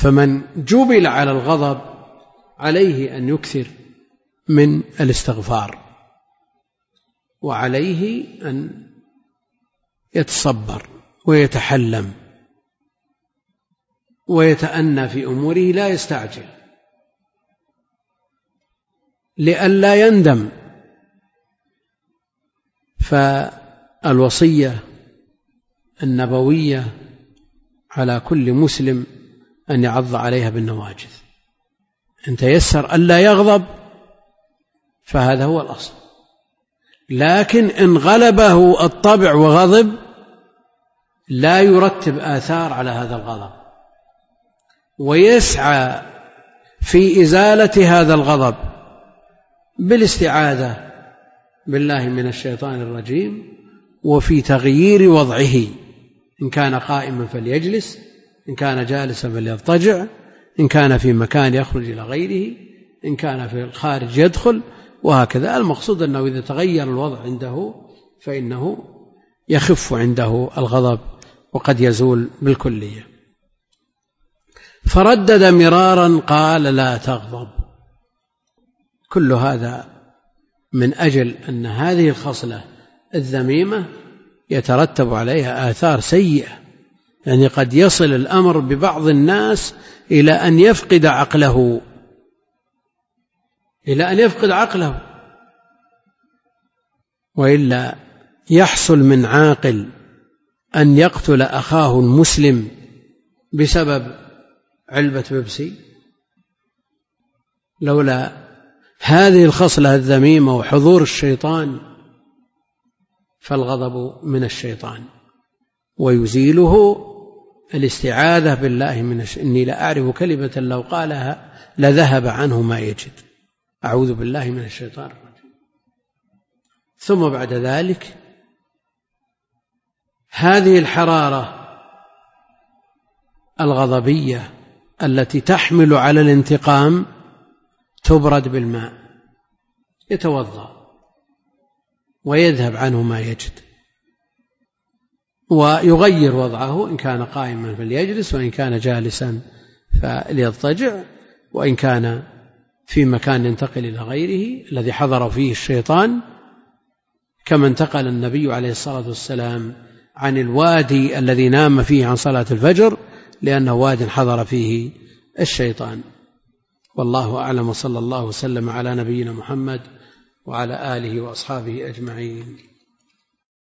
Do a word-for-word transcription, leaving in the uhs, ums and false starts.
فمن جبل على الغضب عليه أن يكثر من الاستغفار، وعليه أن يتصبر ويتحلم ويتأنى في أموره، لا يستعجل لئلا يندم. فالوصية النبوية على كل مسلم أن يعض عليها بالنواجذ، إن تيسر ألا يغضب فهذا هو الأصل، لكن إن غلبه الطبع وغضب لا يرتب آثار على هذا الغضب، ويسعى في إزالة هذا الغضب بالاستعاذة بالله من الشيطان الرجيم، وفي تغيير وضعه، إن كان قائما فليجلس، إن كان جالسا فليضطجع، إن كان في مكان يخرج إلى غيره، إن كان في الخارج يدخل، وهكذا. المقصود أنه إذا تغير الوضع عنده فإنه يخف عنده الغضب وقد يزول بالكلية. فردد مرارا قال لا تغضب. كل هذا من أجل أن هذه الخصلة الذميمة يترتب عليها آثار سيئة، يعني قد يصل الأمر ببعض الناس إلى أن يفقد عقله إلى أن يفقد عقله وإلا يحصل من عاقل أن يقتل أخاه المسلم بسبب علبة بيبسي؟ لولا هذه الخصلة الذميمة وحضور الشيطان، فالغضب من الشيطان ويزيله الاستعاذة بالله من الش... إني لأعرف كلمة لو قالها لذهب عنه ما يجد. أعوذ بالله من الشيطان الرجيم. ثم بعد ذلك هذه الحرارة الغضبية التي تحمل على الانتقام تبرد بالماء، يتوضأ ويذهب عنه ما يجد، ويغير وضعه، إن كان قائما فليجلس، وإن كان جالسا فليضطجع، وإن كان في مكان ينتقل إلى غيره الذي حضر فيه الشيطان، كما انتقل النبي عليه الصلاة والسلام عن الوادي الذي نام فيه عن صلاة الفجر لأنه واد حضر فيه الشيطان. والله أعلم، وصلى الله وسلم على نبينا محمد وعلى آله وأصحابه أجمعين.